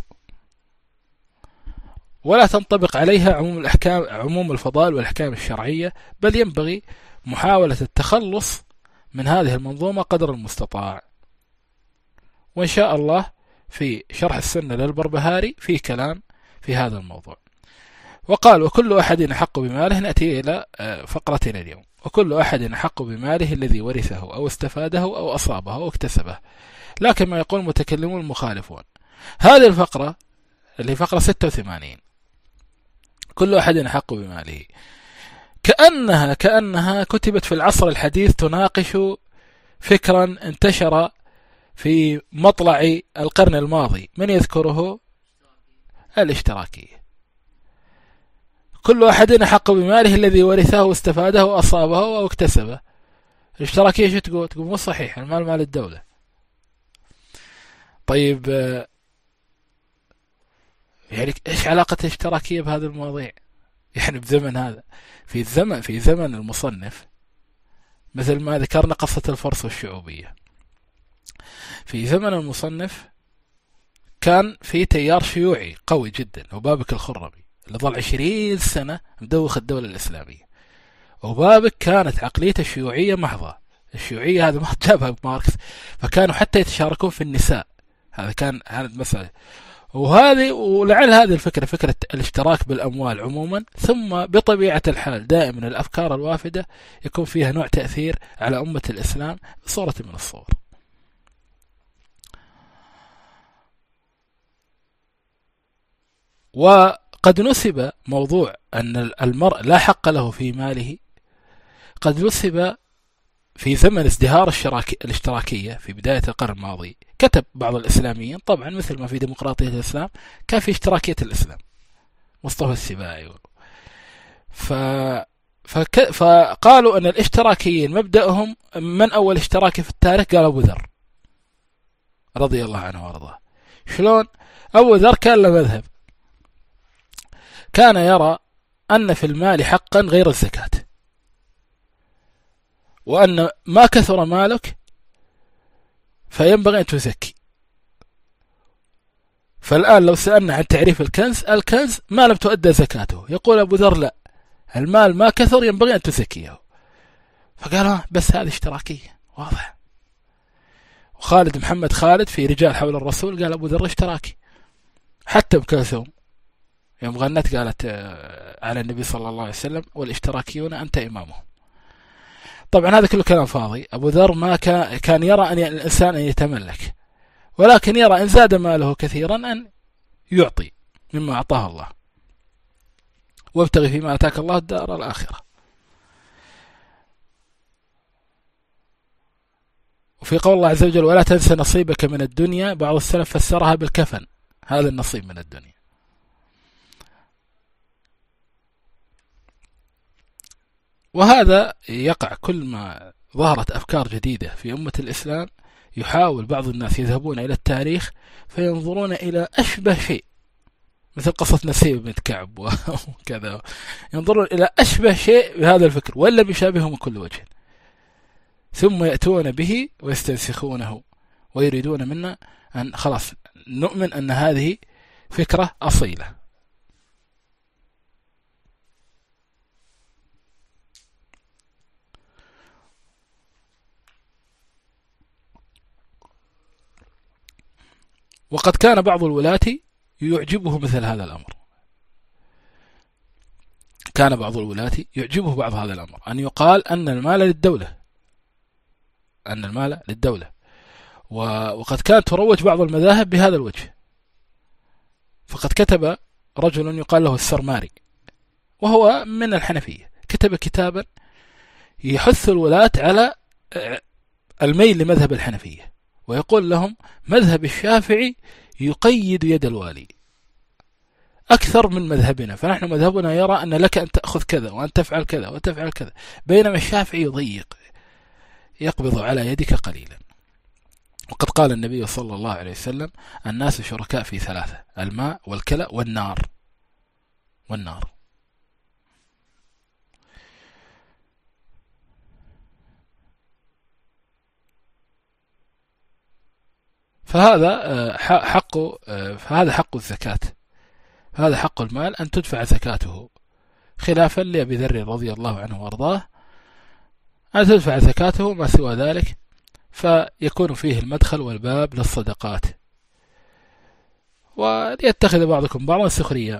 ولا تنطبق عليها عموم الأحكام، عموم الفضائل والأحكام الشرعية، بل ينبغي محاولة التخلص من هذه المنظومة قدر المستطاع. وإن شاء الله في شرح السنة للبربهاري في كلام في هذا الموضوع. وقال وكل أحد أحق بماله، نأتي إلى فقرتنا اليوم. وكل أحد أحق بماله الذي ورثه أو استفاده أو أصابه أو اكتسبه، لكن ما يقول المتكلمون المخالفون. هذه الفقرة اللي فقرة ستة وثمانين، كل أحد أحق بماله، كأنها كأنها كتبت في العصر الحديث تناقش فكرا انتشر في مطلع القرن الماضي، من يذكره؟ الاشتراكية. كل أحد أحق بماله الذي ورثه واستفاده وأصابه أو اكتسبه. الاشتراكية شو تقول؟ تقول مو صحيح، المال مال الدولة. طيب يعني إيش علاقة الاشتراكية بهذه المواضيع؟ يعني بزمن هذا، في الزمن في زمن المصنف، مثل ما ذكرنا قصة الفرس والشعوبية، في زمن المصنف كان في تيار شيوعي قوي جدا، وبابك الخرمي اللي ظل عشرين سنة مدوخ الدولة الإسلامية. وبابك كانت عقليته الشيوعية محضة، الشيوعية هذا ما جابها ماركس، فكانوا حتى يتشاركون في النساء، هذا كان كانت مسألة. وهذه ولعل هذه الفكرة فكرة الاشتراك بالأموال عموما، ثم بطبيعة الحال دائما الأفكار الوافدة يكون فيها نوع تأثير على أمة الإسلام بصورة من الصور. وقد نسب موضوع أن المرء لا حق له في ماله، قد نسب في زمن ازدهار الاشتراكية في بداية القرن الماضي. كتب بعض الإسلاميين طبعا مثل ما في ديمقراطية الإسلام كان في اشتراكية الإسلام، مصطفى السباعي. ف... فك... فقالوا أن الاشتراكيين مبدأهم من أول اشتراكي في التاريخ، قال أبو ذر رضي الله عنه وارضاه. شلون؟ أبو ذر كان له مذهب، كان يرى أن في المال حقا غير الزكاة، وأن ما كثر مالك فينبغي أن تزكي. فالآن لو سألنا عن تعريف الكنز، الكنز ما لم تؤدى زكاته. يقول أبو ذر لا، المال ما كثر ينبغي أن تزكيه. فقال بس هذه اشتراكية واضح. وخالد محمد خالد في رجال حول الرسول قال أبو ذر اشتراكي. حتى بكلثوم يوم غنت قالت على النبي صلى الله عليه وسلم والاشتراكيون أنت إمامهم. طبعا هذا كله كلام فاضي. أبو ذر ما كان, كان يرى أن الإنسان أن يتملك، ولكن يرى إن زاد ماله كثيرا أن يعطي مما أعطاه الله، وابتغي فيما أتاك الله الدار الآخرة. وفي قول الله عز وجل ولا تنسى نصيبك من الدنيا، بعض السلف فسرها بالكفن، هذا النصيب من الدنيا. وهذا يقع كل ما ظهرت أفكار جديدة في أمة الإسلام، يحاول بعض الناس يذهبون إلى التاريخ فينظرون إلى أشبه شيء، مثل قصة نسيب بن كعب وكذا، ينظرون إلى أشبه شيء بهذا الفكر ولا بيشابهه من كل وجه، ثم يأتون به ويستنسخونه ويريدون منا أن خلاص نؤمن أن هذه فكرة أصيلة. وقد كان بعض الولاة يعجبه مثل هذا الأمر، كان بعض الولاة يعجبه بعض هذا الأمر، أن يقال أن المال للدولة، أن المال للدولة. وقد كانت تروج بعض المذاهب بهذا الوجه. فقد كتب رجل يقال له السرماري وهو من الحنفية، كتب كتابا يحث الولاة على الميل لمذهب الحنفية، ويقول لهم مذهب الشافعي يقيد يد الوالي أكثر من مذهبنا، فنحن مذهبنا يرى أن لك أن تأخذ كذا وأن تفعل كذا وتفعل كذا، بينما الشافعي يضيق، يقبض على يدك قليلا. وقد قال النبي صلى الله عليه وسلم الناس شركاء في ثلاثة: الماء والكلى والنار والنار. فهذا حق فهذا حق الزكاة، هذا حق المال أن تدفع زكاته، خلافا لأبي ذر رضي الله عنه وارضاه أن تدفع زكاته، ما سوى ذلك فيكون فيه المدخل والباب للصدقات. وليتخذ بعضكم بعضا سخريا.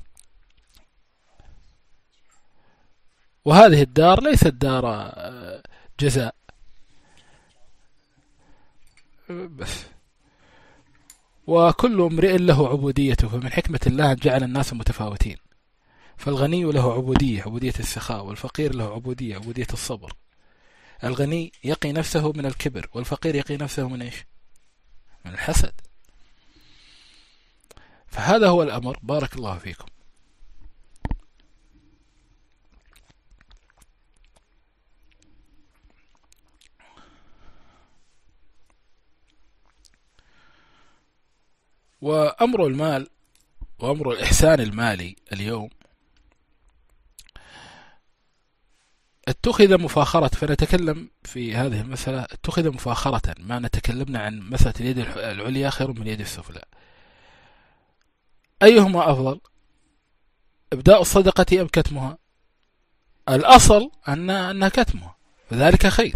وهذه الدار ليست دار جزاء بس، وكل امرئ له عبوديته، فمن حكمة الله أن جعل الناس متفاوتين، فالغني له عبودية، عبودية السخاء، والفقير له عبودية، عبودية الصبر. الغني يقي نفسه من الكبر، والفقير يقي نفسه من إيش؟ من الحسد. فهذا هو الأمر. بارك الله فيكم. وأمر المال وأمر الإحسان المالي اليوم اتخذ مفاخرة، فنتكلم في هذه المسألة، اتخذ مفاخرة، ما نتكلمنا عن مسألة اليد العليا خير من اليد السفلى. أيهما أفضل، إبداء الصدقة أم كتمها؟ الأصل أن أنها كتمها، فذلك خير.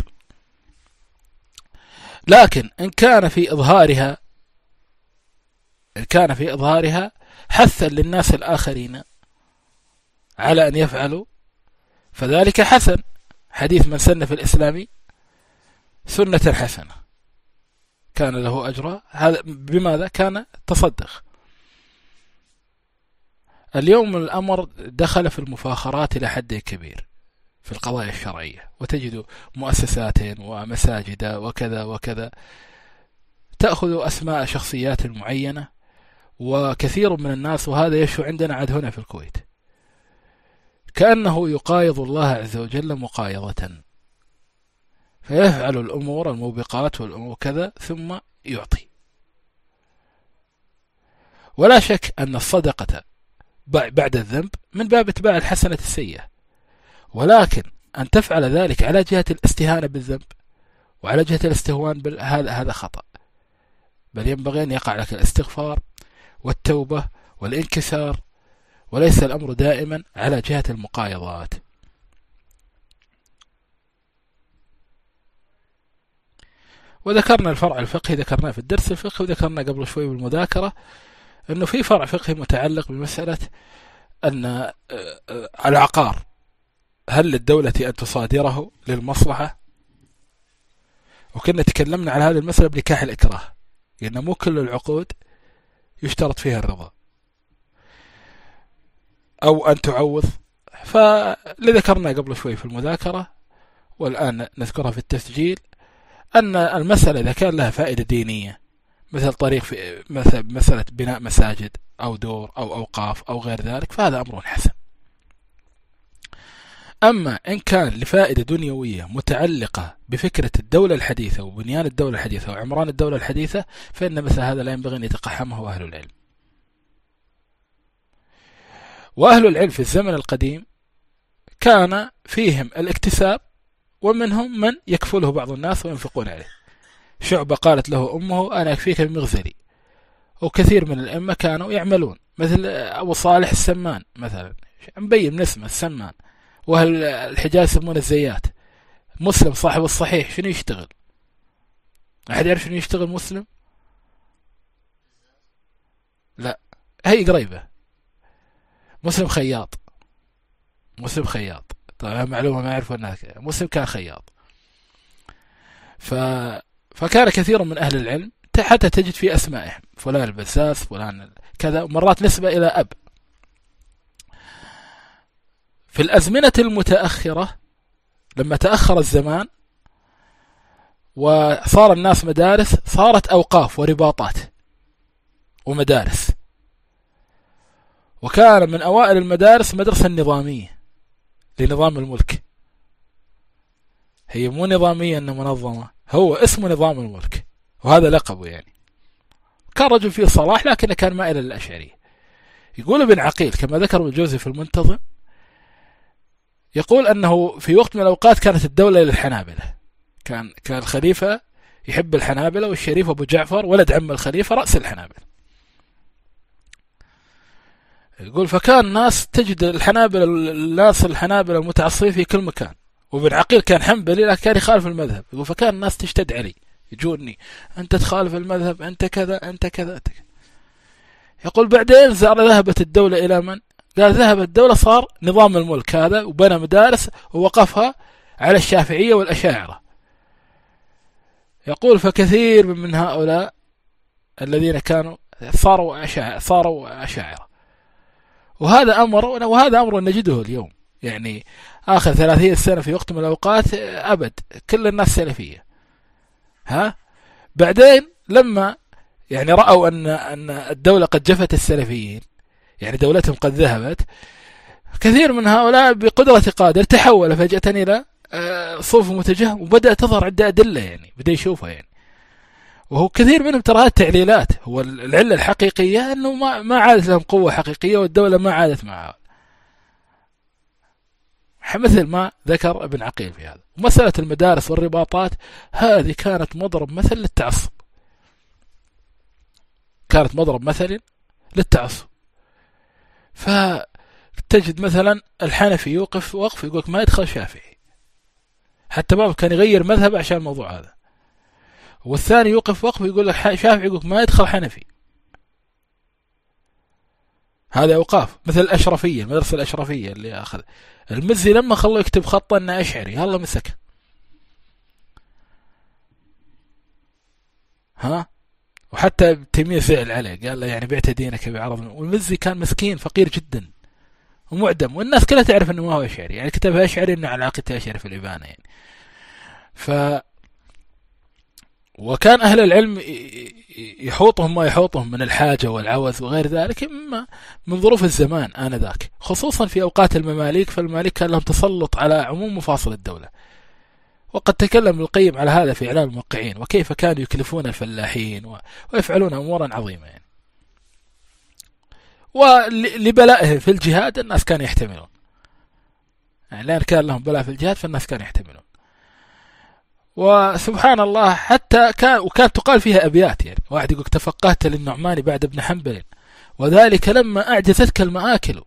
لكن إن كان في إظهارها إن كان في إظهارها حثا للناس الآخرين على أن يفعلوا، فذلك حسن. حديث من سن في الإسلام سنة حسنة كان له أجرها، هذا بماذا كان تصدق. اليوم الأمر دخل في المفاخرات إلى حد كبير في القضايا الشرعية، وتجد مؤسسات ومساجد وكذا وكذا تأخذ أسماء شخصيات معينة، وكثير من الناس، وهذا يشو عندنا عاد هنا في الكويت، كأنه يقايض الله عز وجل مقايضة، فيفعل الأمور الموبقات والأمور كذا ثم يعطي. ولا شك أن الصدقة بعد الذنب من باب اتباع الحسنة السيئة، ولكن أن تفعل ذلك على جهة الاستهانة بالذنب وعلى جهة الاستهوان بال... هذا هذا خطأ، بل ينبغي أن يقع لك الاستغفار والتوبة والانكسار، وليس الأمر دائما على جهة المقايضات. وذكرنا الفرع الفقهي، ذكرناه في الدرس الفقهي، وذكرنا قبل شوي بالمذاكرة أنه في فرع فقهي متعلق بمسألة أن العقار هل للدولة أن تصادره للمصلحة؟ وكنا تكلمنا على هذه المسألة بنكاح الإكراه، لأن مو كل العقود يشترط فيها الرضا أو أن تعوض. فلذكرنا قبل شوي في المذاكرة والآن نذكرها في التسجيل أن المسألة إذا كان لها فائدة دينية، مثل طريق في مثل مسألة بناء مساجد أو دور أو أوقاف أو غير ذلك، فهذا أمر حسن. أما إن كان لفائدة دنيوية متعلقة بفكرة الدولة الحديثة وبنيان الدولة الحديثة وعمران الدولة الحديثة، فإن مثل هذا لا ينبغي أن يتقحمه أهل العلم. وأهل العلم في الزمن القديم كان فيهم الاكتساب، ومنهم من يكفله بعض الناس وينفقون عليه. شعبة قالت له أمه أنا أكفيك بمغزلي، وكثير من الأئمة كانوا يعملون، مثل أبو صالح السمان مثلا، مبين من اسمه السمان، وأهل الحجاز يسمون الزيات. مسلم صاحب الصحيح شنو يشتغل؟ أحد يعرف شنو يشتغل مسلم؟ لا، هي قريبة. مسلم خياط، مسلم خياط، طبعا معلومة ما يعرفوا الناس، مسلم كان خياط. ف... فكان كثير من أهل العلم حتى تجد في أسمائهم فلان البساس فلان كذا، ومرات نسبة إلى أب. في الأزمنة المتأخرة لما تأخر الزمان وصار الناس مدارس، صارت أوقاف ورباطات ومدارس. وكان من أوائل المدارس مدرسة النظامية لنظام الملك، هي مو نظامية إنها منظمة، هو اسمه نظام الملك وهذا لقبه يعني. كان رجل فيه صلاح لكنه كان مائل للأشعرية. يقول ابن عقيل كما ذكر ابن جوزي في المنتظم، يقول أنه في وقت من الأوقات كانت الدولة للحنابلة، كان كان الخليفة يحب الحنابلة، والشريف أبو جعفر ولد عم الخليفة رأس الحنابلة. يقول فكان الناس تجد الحنابلة الناس الحنابلة المتعصبين في كل مكان، وابن عقيل كان حنبلي لكن كان يخالف المذهب. يقول فكان الناس تشتد علي، يجوني أنت تخالف المذهب، أنت كذا أنت كذا, أنت كذا. يقول بعدين زار ذهبت الدولة إلى من؟ قال ذهبت الدولة صار نظام الملك هذا، وبنى مدارس ووقفها على الشافعية والأشاعرة. يقول فكثير من هؤلاء الذين كانوا صاروا أشاعرة صاروا أشاعرة وهذا أمر وهذا أمر نجده اليوم، يعني آخر ثلاثين سنة في وقت من الأوقات أبد كل الناس سلفية. ها بعدين لما يعني رأوا أن أن الدولة قد جفت السلفيين، يعني دولتهم قد ذهبت، كثير من هؤلاء بقدرة قادر تحول فجأة إلى صوف متجهم، وبدأ تظهر عدة أدلة يعني بدأ يشوفها يعني. وهو كثير منهم ترى تعليلات. هو العلة الحقيقية أنه ما ما عادت لهم قوة حقيقية والدولة ما عادت معها، مثل ما ذكر ابن عقيل في هذا. ومسألة المدارس والرباطات هذه كانت مضرب مثل للتعصب، كانت مضرب مثل للتعصب. فتجد مثلا الحنفي يوقف وقف يقولك ما يدخل شافعي، حتى بعض كان يغير مذهب عشان الموضوع هذا. والثاني يوقف وقف يقول لك شافعي يقولك ما يدخل حنفي. هذا أوقاف. مثل الأشرفية، المدرسة الأشرفية اللي أخذ المزي لما خلوه يكتب خطا أنه أشعري الله مسكه. ها، وحتى تيمية زعل عليه قال له يعني بعت دينك بعرض. والمزي كان مسكين فقير جدا ومعدم، والناس كلها تعرف أنه ما هو أشعري، يعني كتبها أشعري أنه على عقيدة أشعري في الإبانة يعني. ف وكان أهل العلم يحوطهم ما يحوطهم من الحاجة والعوز وغير ذلك مما من ظروف الزمان آنذاك، خصوصا في أوقات المماليك. فالمماليك كان لهم تسلط على عموم مفاصل الدولة. وقد تكلم ابن القيم على هذا في إعلام الموقعين، وكيف كانوا يكلفون الفلاحين ويفعلون أمورا عظيمة يعني. ولبلائهم في الجهاد الناس كانوا يحتملون، يعني لأن كان لهم بلاء في الجهاد فالناس كانوا يحتملون. وسبحان الله حتى كان وكانت تقال فيها أبيات، يعني واحد يقول تفقهت للنعمان بعد ابن حنبل وذلك لما أعجزتك المآكل.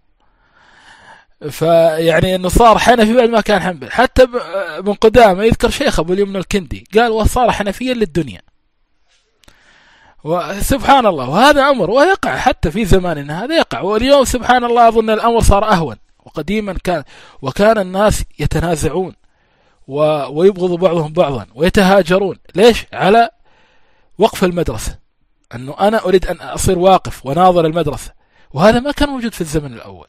فيعني أنه صار حنفي بعد ما كان حنبل. حتى ابن قدامة يذكر شيخ أبو اليمن الكندي قال وصار حنفيا للدنيا. وسبحان الله، وهذا أمر ويقع حتى في زماننا هذا يقع. واليوم سبحان الله أظن الأمر صار أهون. وقديما كان وكان الناس يتنازعون ويبغض بعضهم بعضا ويتهاجرون. ليش؟ على وقف المدرسة، أنه أنا أريد أن أصير واقف وناظر المدرسة، وهذا ما كان موجود في الزمن الأول.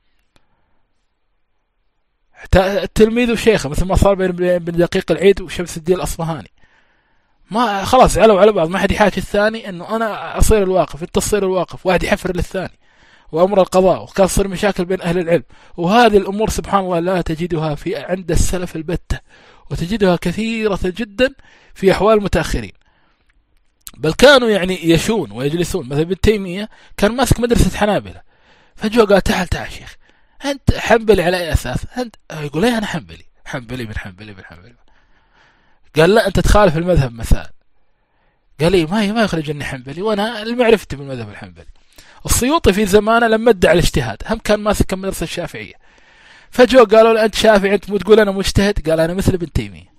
التلميذ وشيخه مثل ما صار بين بن دقيق العيد وشمس الدين الأصفهاني، ما خلاص علوا على بعض، ما حد يحاكي الثاني أنه أنا أصير الواقف أنت تصير الواقف، واحد يحفر للثاني وأمر القضاء، وكان تصير مشاكل بين أهل العلم. وهذه الأمور سبحان الله لا تجدها في عند السلف البتة، وتجدها كثيرة جدا في أحوال المتأخرين. بل كانوا يعني يشون ويجلسون. مثلا ابن تيمية كان ماسك مدرسة حنابلة، فجوا قال تعال تعال شيخ أنت حنبلي على أي أساس؟ أنت يقول لي أنا حنبلي حنبلي بن حنبلي بن حنبلي. قال لا أنت تخالف المذهب مسائل. قال لي ما ما يخرجني حنبلي وأنا المعرفتي بالمذهب الحنبلي. السيوطي في زمانه لما ادعى الاجتهاد هم كان ماسك المدرسة الشافعية، فجوا قالوا له أنت شافعي أنت مو تقول أنا مجتهد؟ قال أنا مثل ابن تيمية.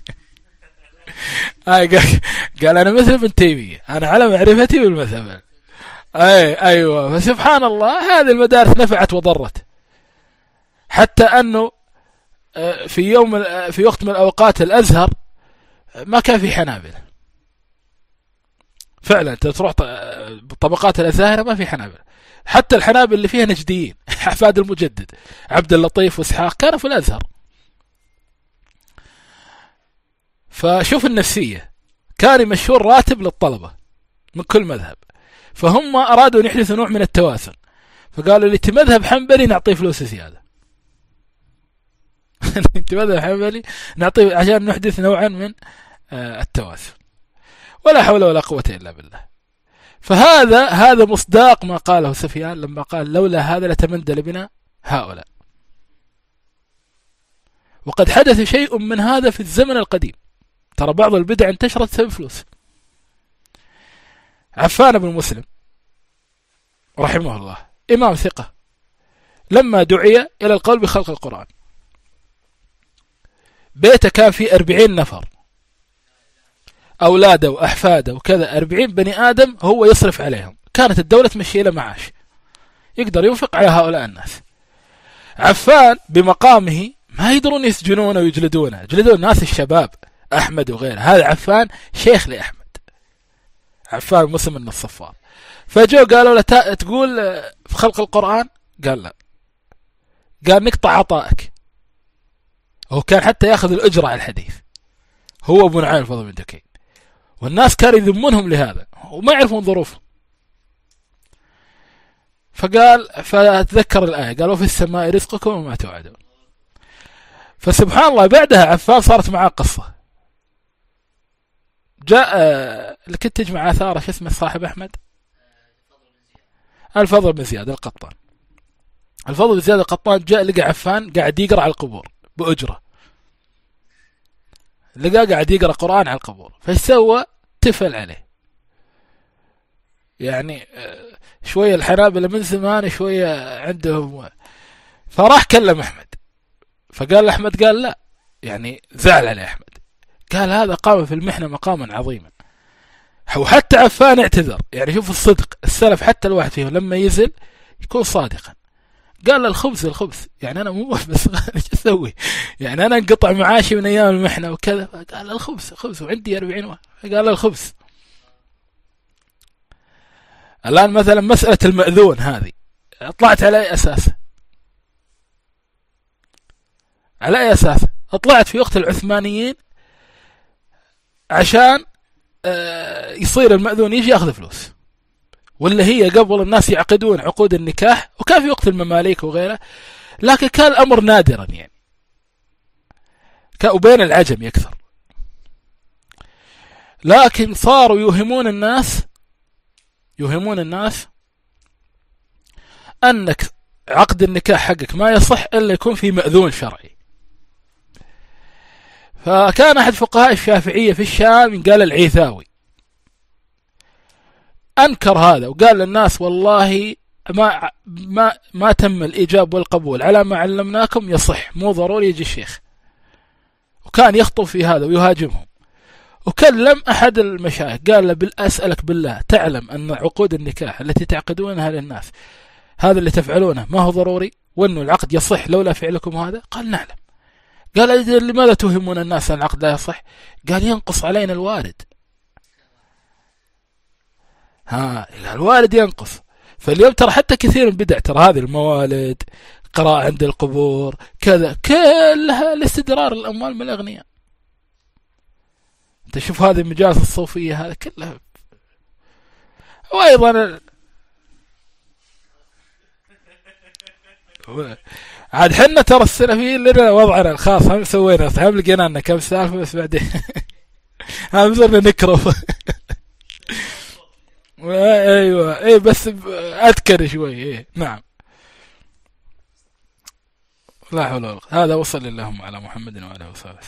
قال قال أنا مثل ابن تيمية، أنا على معرفتي بالمذهب. أي أيوة. فسبحان الله هذه المدارس نفعت وضرت، حتى أنه في يوم في وقت من الأوقات الأزهر ما كان في حنابلة فعلا. تروح طبقات الأزاهرة ما في حنابلة، حتى الحنابل اللي فيها نجديين حفاد المجدد عبد اللطيف واسحاق كانوا في الأزهر. فشوف النفسية، كان مشهور راتب للطلبة من كل مذهب، فهم أرادوا أن يحدثوا نوع من التوازن، فقالوا اللي مذهب حنبلي نعطيه فلوس زيادة. انت مذهب حنبلي نعطيه عشان نحدث نوعا من التوازن. ولا حول ولا قوة إلا بالله. فهذا هذا مصداق ما قاله سفيان لما قال لولا هذا لتمندل بنا هؤلاء. وقد حدث شيء من هذا في الزمن القديم. ترى بعض البدع انتشرت بسبب فلوس. عفان بن مسلم رحمه الله إمام ثقة، لما دعي إلى القول بخلق القرآن بيته كان فيه أربعين نفر، أولاده وأحفاده وكذا، أربعين بني آدم هو يصرف عليهم. كانت الدولة تمشي له معاش يقدر ينفق على هؤلاء الناس. عفان بمقامه ما يقدرون يسجنونه ويجلدونه، جلدون الناس الشباب أحمد وغيره. هذا عفان شيخ لأحمد، عفان مسلم من الصفار. فجوا قالوا له تقول في خلق القرآن؟ قال لا. قال نقطع عطائك. هو كان حتى يأخذ الأجرة على الحديث، هو ابن عين الفضل بن دكين، والناس كانوا يذمونهم لهذا وما يعرفون ظروفهم. فقال فتذكر الآية قالوا في السماء رزقكم وما توعدون. فسبحان الله بعدها عفان صارت معاه قصة. جاء اللي كنت تجمع آثاره شو اسمه صاحب أحمد، الفضل بن زياد القطان. الفضل بن زياد القطان جاء لقى عفان قاعد يقرأ على القبور بأجرة، لقى قاعد يقرأ قرآن على القبور، فايش سوى؟ تفل عليه. يعني شوية الحنابلة من زمان شوية عندهم، فراح كلم أحمد، فقال أحمد قال لا، يعني زعل عليه أحمد، قال هذا قام في المحنة مقاما عظيما. وحتى عفان اعتذر. يعني شوف الصدق السلف، حتى الواحد فيهم لما يزل يكون صادقا. قال له الخبز الخبز، يعني أنا مو بس ايش أسوي، يعني أنا انقطع معاشي من أيام المحنة وكذا. قال له الخبز خبز وعندي أربعين واحد. قال له الخبز. الآن مثلا مسألة المأذون هذه طلعت على أي أساس؟ على أي أساس؟ طلعت في وقت العثمانيين عشان يصير المأذون يجي يأخذ فلوس، ولا هي قبل الناس يعقدون عقود النكاح، وكان في وقت المماليك وغيره، لكن كان الأمر نادرا يعني، وبين العجم يكثر. لكن صاروا يوهمون الناس يوهمون الناس أنك عقد النكاح حقك ما يصح إلا يكون في مأذون شرعي. فكان أحد فقهاء الشافعية في الشام قال العيثاوي أنكر هذا، وقال للناس والله ما ما ما تم الإيجاب والقبول على ما علمناكم يصح، مو ضروري يجي الشيخ. وكان يخطب في هذا ويهاجمهم. وكلم أحد المشايخ قال له بالأسألك بالله تعلم أن عقود النكاح التي تعقدونها للناس هذا اللي تفعلونه ما هو ضروري، وأنه العقد يصح لولا فعلكم هذا؟ قال نعلم. قال لماذا توهمون الناس أن العقد لا يصح؟ قال ينقص علينا الوارد. ها الوالد ينقص. فاليوم ترى حتى كثير من بدع ترى هذه الموالد، قراءة عند القبور، كذا، كلها لاستدرار الأموال من الأغنياء. انت شوف هذه المجالس الصوفية هذا كلها. وأيضا عاد حنا ترى السلفيين لنا وضعنا الخاص، هم سوينا هم لقينا لنا كم سالفة، بس بعدين هم صرنا نكرف. ايوه اي بس اذكر شوي. ايه نعم. لا حول ولا قوة. هذا وصل اللهم على محمد وعلى وصحبه.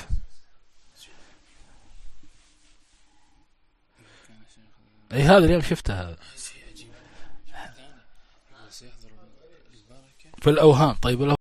اي هذا اليوم شفته هذا في الأوهام. طيب